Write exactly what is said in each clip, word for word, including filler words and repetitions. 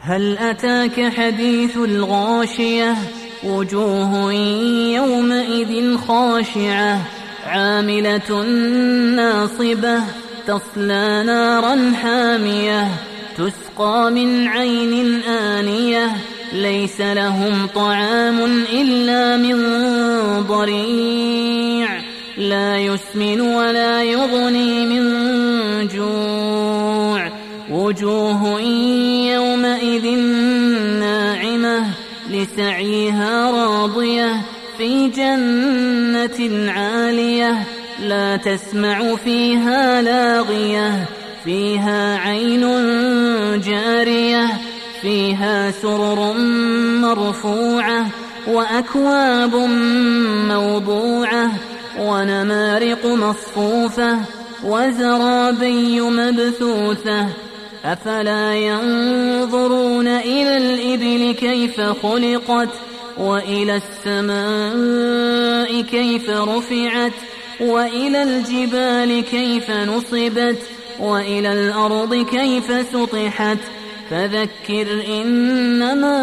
هل أتاك حديث الغاشية وجوه يومئذ خاشعة عاملة ناصبة تصلى نارا حامية تسقى من عين آنية ليس لهم طعام إلا من ضريع لا يسمن ولا يغني من جوع وجوه يومئذ ناعمة لسعيها راضية في جنة عالية لا تسمع فيها لاغية فيها عين جارية فيها سرر مرفوعة وأكواب موضوعة ونمارق مصفوفة وزرابي مبثوثة أفلا ينظرون إلى الإبل كيف خلقت وإلى السماء كيف رفعت وإلى الجبال كيف نصبت وإلى الأرض كيف سطحت فذكر إنما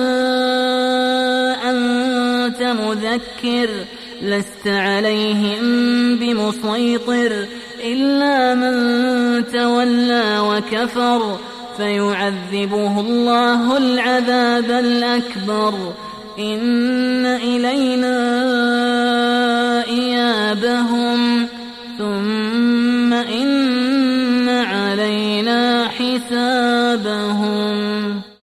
أنت مذكر لست عليهم بمسيطر إلا من تولى وكفر فيعذبه الله العذاب الأكبر إن